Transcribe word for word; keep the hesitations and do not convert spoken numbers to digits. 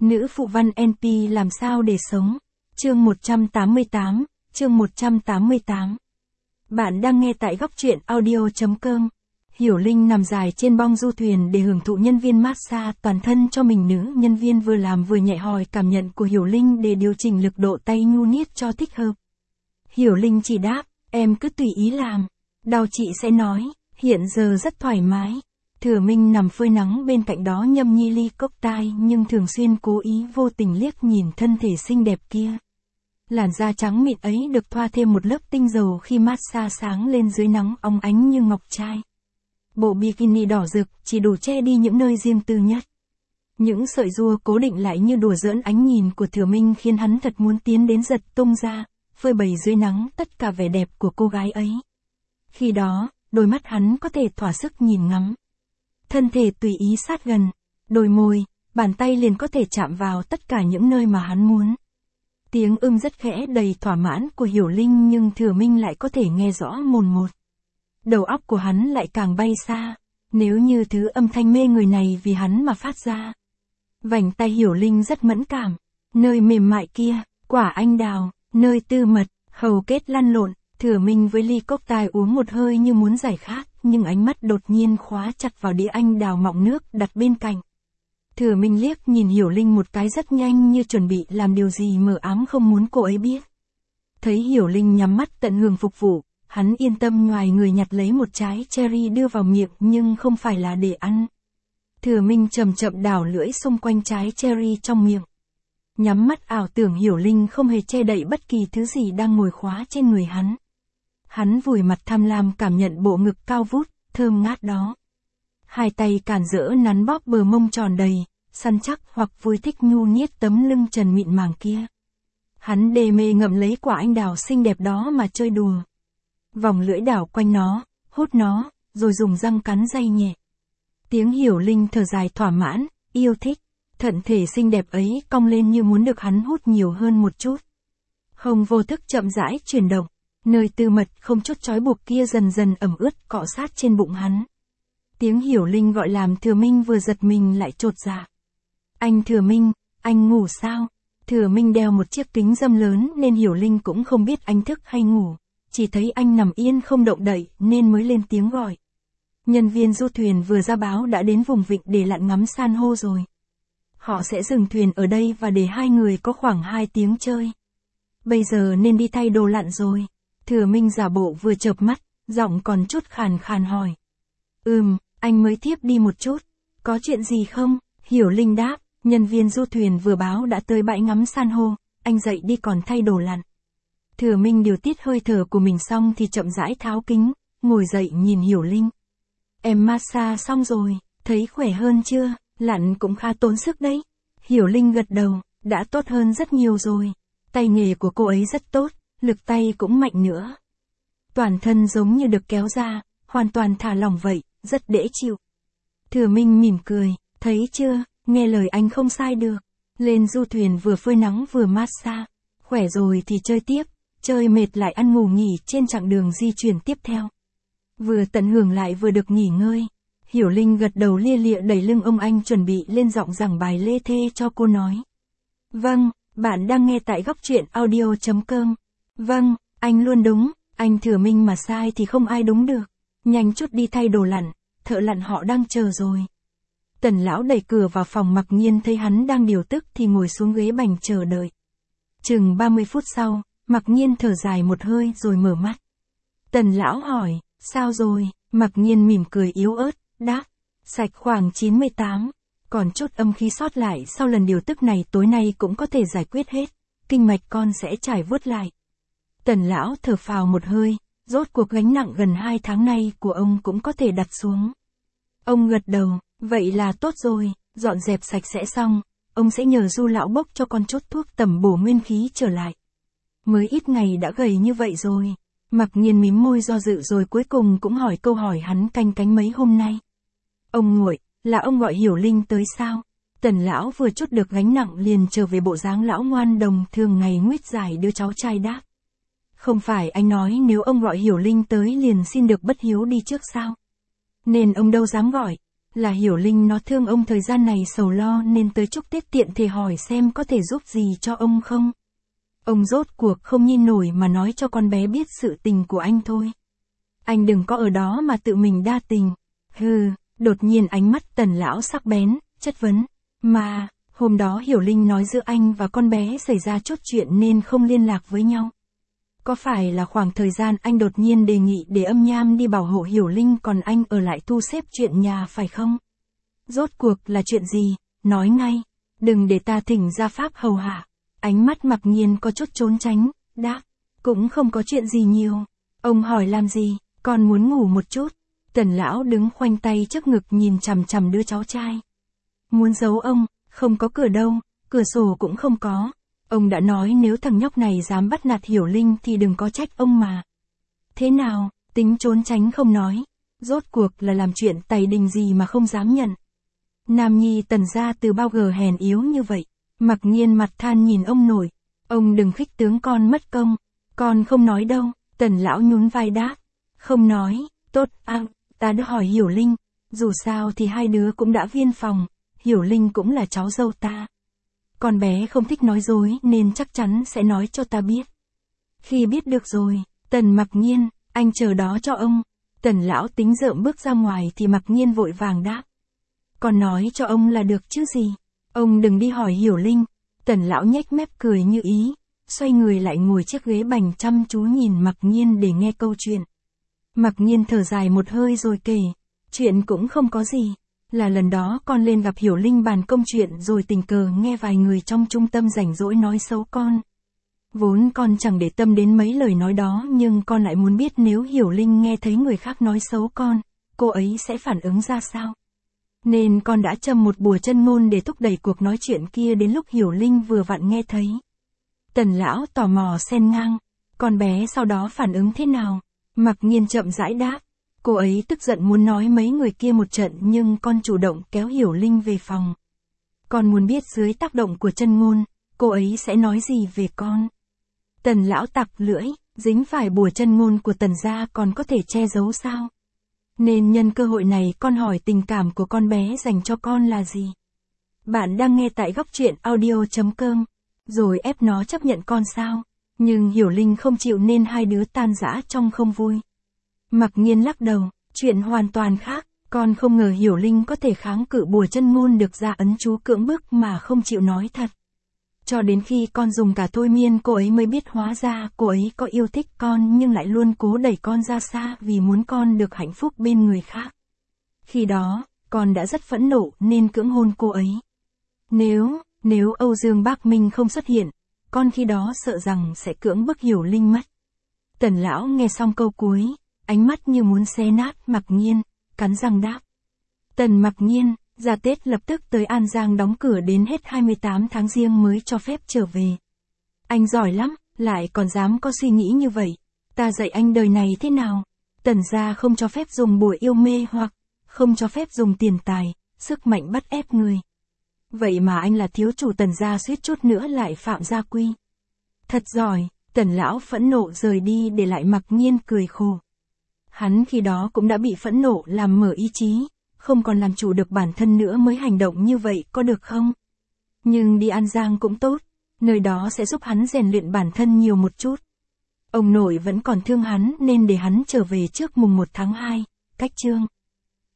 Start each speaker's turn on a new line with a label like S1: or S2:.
S1: Nữ phụ văn en pê làm sao để sống? Chương một trăm tám mươi tám, chương một trăm tám mươi tám. Bạn đang nghe tại góc truyện audio chấm com. Hiểu Linh nằm dài trên bong du thuyền để hưởng thụ nhân viên massage toàn thân cho mình. Nữ nhân viên vừa làm vừa nhẹ hỏi cảm nhận của Hiểu Linh để điều chỉnh lực độ tay nhu niết cho thích hợp. Hiểu Linh chỉ đáp, em cứ tùy ý làm. Đau chị sẽ nói, hiện giờ rất thoải mái. Thừa Minh nằm phơi nắng bên cạnh đó nhâm nhi ly cốc tai nhưng thường xuyên cố ý vô tình liếc nhìn thân thể xinh đẹp kia. Làn da trắng mịn ấy được thoa thêm một lớp tinh dầu khi massage sáng lên dưới nắng óng ánh như ngọc trai. Bộ bikini đỏ rực chỉ đủ che đi những nơi riêng tư nhất. Những sợi rua cố định lại như đùa giỡn ánh nhìn của Thừa Minh khiến hắn thật muốn tiến đến giật tung ra, phơi bày dưới nắng tất cả vẻ đẹp của cô gái ấy. Khi đó, đôi mắt hắn có thể thỏa sức nhìn ngắm. Thân thể tùy ý sát gần, đôi môi, bàn tay liền có thể chạm vào tất cả những nơi mà hắn muốn. Tiếng ưm rất khẽ đầy thỏa mãn của Hiểu Linh nhưng Thừa Minh lại có thể nghe rõ mồn một. Đầu óc của hắn lại càng bay xa, nếu như thứ âm thanh mê người này vì hắn mà phát ra. Vành tay Hiểu Linh rất mẫn cảm, nơi mềm mại kia, quả anh đào, nơi tư mật, hầu kết lăn lộn. Thừa Minh với ly cốc tai uống một hơi như muốn giải khát, nhưng ánh mắt đột nhiên khóa chặt vào đĩa anh đào mọng nước đặt bên cạnh. Thừa Minh liếc nhìn Hiểu Linh một cái rất nhanh như chuẩn bị làm điều gì mờ ám không muốn cô ấy biết. Thấy Hiểu Linh nhắm mắt tận hưởng phục vụ, hắn yên tâm ngoài người nhặt lấy một trái cherry đưa vào miệng nhưng không phải là để ăn. Thừa Minh chậm chậm đảo lưỡi xung quanh trái cherry trong miệng. Nhắm mắt ảo tưởng Hiểu Linh không hề che đậy bất kỳ thứ gì đang ngồi khóa trên người hắn. Hắn vùi mặt tham lam cảm nhận bộ ngực cao vút, thơm ngát đó. Hai tay cản rỡ nắn bóp bờ mông tròn đầy, săn chắc hoặc vui thích nhu niết tấm lưng trần mịn màng kia. Hắn đê mê ngậm lấy quả anh đào xinh đẹp đó mà chơi đùa. Vòng lưỡi đảo quanh nó, hút nó, rồi dùng răng cắn day nhẹ. Tiếng Hiểu Linh thở dài thỏa mãn, yêu thích. Thận thể xinh đẹp ấy cong lên như muốn được hắn hút nhiều hơn một chút. Hông vô thức chậm rãi chuyển động. Nơi tư mật không chút trói buộc kia dần dần ẩm ướt cọ sát trên bụng hắn. Tiếng Hiểu Linh gọi làm Thừa Minh vừa giật mình lại chột dạ. Anh Thừa Minh, anh ngủ sao? Thừa Minh đeo một chiếc kính râm lớn nên Hiểu Linh cũng không biết anh thức hay ngủ. Chỉ thấy anh nằm yên không động đậy nên mới lên tiếng gọi. Nhân viên du thuyền vừa ra báo đã đến vùng vịnh để lặn ngắm san hô rồi. Họ sẽ dừng thuyền ở đây và để hai người có khoảng hai tiếng chơi. Bây giờ nên đi thay đồ lặn rồi. Thừa Minh giả bộ vừa chợp mắt, giọng còn chút khàn khàn hỏi. Ừm, anh mới thiếp đi một chút. Có chuyện gì không? Hiểu Linh đáp, nhân viên du thuyền vừa báo đã tới bãi ngắm san hô, anh dậy đi còn thay đồ lặn. Thừa Minh điều tiết hơi thở của mình xong thì chậm rãi tháo kính, ngồi dậy nhìn Hiểu Linh. Em massage xong rồi, thấy khỏe hơn chưa? Lặn cũng khá tốn sức đấy. Hiểu Linh gật đầu, đã tốt hơn rất nhiều rồi. Tay nghề của cô ấy rất tốt, lực tay cũng mạnh nữa. Toàn thân giống như được kéo ra, hoàn toàn thả lỏng vậy, rất dễ chịu. Thừa Minh mỉm cười, thấy chưa, nghe lời anh không sai được. Lên du thuyền vừa phơi nắng vừa massage. Khỏe rồi thì chơi tiếp, chơi mệt lại ăn ngủ nghỉ trên chặng đường di chuyển tiếp theo. Vừa tận hưởng lại vừa được nghỉ ngơi. Hiểu Linh gật đầu lia lịa đẩy lưng ông anh chuẩn bị lên giọng giảng bài lê thê cho cô nói. Vâng, bạn đang nghe tại góc truyện audio chấm com. Vâng, anh luôn đúng, anh Thừa Minh mà sai thì không ai đúng được. Nhanh chút đi thay đồ lặn, thợ lặn họ đang chờ rồi. Tần lão đẩy cửa vào phòng Mặc Nhiên thấy hắn đang điều tức thì ngồi xuống ghế bành chờ đợi. Chừng ba mươi phút sau, Mặc Nhiên thở dài một hơi rồi mở mắt. Tần lão hỏi, sao rồi? Mặc Nhiên mỉm cười yếu ớt, đáp, sạch khoảng chín mươi tám, còn chút âm khí sót lại sau lần điều tức này tối nay cũng có thể giải quyết hết, kinh mạch con sẽ trải vuốt lại. Tần lão thở phào một hơi, rốt cuộc gánh nặng gần hai tháng nay của ông cũng có thể đặt xuống. Ông gật đầu, vậy là tốt rồi, dọn dẹp sạch sẽ xong, ông sẽ nhờ Du lão bốc cho con chút thuốc tẩm bổ nguyên khí trở lại. Mới ít ngày đã gầy như vậy rồi. Mặc Nhiên mím môi do dự rồi cuối cùng cũng hỏi câu hỏi hắn canh cánh mấy hôm nay. Ông nguội, là ông gọi Hiểu Linh tới sao? Tần lão vừa chút được gánh nặng liền trở về bộ dáng lão ngoan đồng thường ngày nguyết giải đứa cháu trai đáp. Không phải anh nói nếu ông gọi Hiểu Linh tới liền xin được bất hiếu đi trước sao? Nên ông đâu dám gọi. là Hiểu Linh nó thương ông thời gian này sầu lo nên tới chúc Tết tiện thể hỏi xem có thể giúp gì cho ông không. Ông rốt cuộc không nhìn nổi mà nói cho con bé biết sự tình của anh thôi. Anh đừng có ở đó mà tự mình đa tình. Hừ, đột nhiên ánh mắt Tần lão sắc bén, chất vấn. Mà, hôm đó Hiểu Linh nói giữa anh và con bé xảy ra chút chuyện nên không liên lạc với nhau. Có phải là khoảng thời gian anh đột nhiên đề nghị để âm nham đi bảo hộ Hiểu Linh còn anh ở lại thu xếp chuyện nhà phải không? Rốt cuộc là chuyện gì? Nói ngay, đừng để ta thỉnh gia pháp hầu hạ. Ánh mắt Mặc Nhiên có chút trốn tránh, đáp, cũng không có chuyện gì nhiều. Ông hỏi làm gì, con muốn ngủ một chút. Tần lão đứng khoanh tay trước ngực nhìn chằm chằm đứa cháu trai. Muốn giấu ông, không có cửa đâu, cửa sổ cũng không có. Ông đã nói nếu thằng nhóc này dám bắt nạt Hiểu Linh thì đừng có trách ông mà. Thế nào, tính trốn tránh không nói. Rốt cuộc là làm chuyện tày đình gì mà không dám nhận. Nam nhi Tần gia từ bao giờ hèn yếu như vậy. Mặc Nhiên mặt than nhìn ông nội. Ông đừng khích tướng con mất công. Con không nói đâu. Tần lão nhún vai đáp. Không nói, tốt, à, ta đã hỏi Hiểu Linh. Dù sao thì hai đứa cũng đã viên phòng. Hiểu Linh cũng là cháu dâu ta. Con bé không thích nói dối nên chắc chắn sẽ nói cho ta biết. Khi biết được rồi, Tần Mặc Nhiên, anh chờ đó cho ông. Tần lão tính rợm bước ra ngoài thì Mặc Nhiên vội vàng đáp. Con nói cho ông là được chứ gì. Ông đừng đi hỏi Hiểu Linh. Tần lão nhếch mép cười như ý, xoay người lại ngồi chiếc ghế bành chăm chú nhìn Mặc Nhiên để nghe câu chuyện. Mặc Nhiên thở dài một hơi rồi kể, chuyện cũng không có gì. Là lần đó con lên gặp Hiểu Linh bàn công chuyện rồi tình cờ nghe vài người trong trung tâm rảnh rỗi nói xấu con. Vốn con chẳng để tâm đến mấy lời nói đó nhưng con lại muốn biết nếu Hiểu Linh nghe thấy người khác nói xấu con, cô ấy sẽ phản ứng ra sao. Nên con đã châm một bùa chân ngôn để thúc đẩy cuộc nói chuyện kia đến lúc Hiểu Linh vừa vặn nghe thấy. Tần lão tò mò xen ngang, con bé sau đó phản ứng thế nào? Mặc Nhiên chậm rãi đáp. Cô ấy tức giận muốn nói mấy người kia một trận nhưng con chủ động kéo Hiểu Linh về phòng. Con muốn biết dưới tác động của chân ngôn, cô ấy sẽ nói gì về con. Tần lão tặc lưỡi, dính phải bùa chân ngôn của Tần gia còn có thể che giấu sao? Nên nhân cơ hội này con hỏi tình cảm của con bé dành cho con là gì? Bạn đang nghe tại góc truyện audio.com, rồi ép nó chấp nhận con sao? Nhưng Hiểu Linh không chịu nên hai đứa tan rã trong không vui. Mặc Nhiên lắc đầu, chuyện hoàn toàn khác, con không ngờ Hiểu Linh có thể kháng cự bùa chân ngôn được ra ấn chú cưỡng bức mà không chịu nói thật. Cho đến khi con dùng cả thôi miên cô ấy mới biết hóa ra cô ấy có yêu thích con nhưng lại luôn cố đẩy con ra xa vì muốn con được hạnh phúc bên người khác. Khi đó, con đã rất phẫn nộ nên cưỡng hôn cô ấy. Nếu, nếu Âu Dương Bác Minh không xuất hiện, con khi đó sợ rằng sẽ cưỡng bức Hiểu Linh mất. Tần lão nghe xong câu cuối, ánh mắt như muốn xé nát Mặc Nhiên, cắn răng đáp. Tần Mặc Nhiên, ra Tết lập tức tới An Giang đóng cửa đến hết hai mươi tám tháng Giêng mới cho phép trở về. Anh giỏi lắm, lại còn dám có suy nghĩ như vậy. Ta dạy anh đời này thế nào? Tần gia không cho phép dùng bùa yêu mê hoặc không cho phép dùng tiền tài, sức mạnh bắt ép người. Vậy mà anh là thiếu chủ Tần gia suýt chút nữa lại phạm gia quy. Thật giỏi, Tần lão phẫn nộ rời đi để lại Mặc Nhiên cười khổ. Hắn khi đó cũng đã bị phẫn nộ làm mở ý chí, không còn làm chủ được bản thân nữa mới hành động như vậy có được không? Nhưng đi An Giang cũng tốt, nơi đó sẽ giúp hắn rèn luyện bản thân nhiều một chút. Ông nội vẫn còn thương hắn nên để hắn trở về trước mùng một tháng hai, cách chương.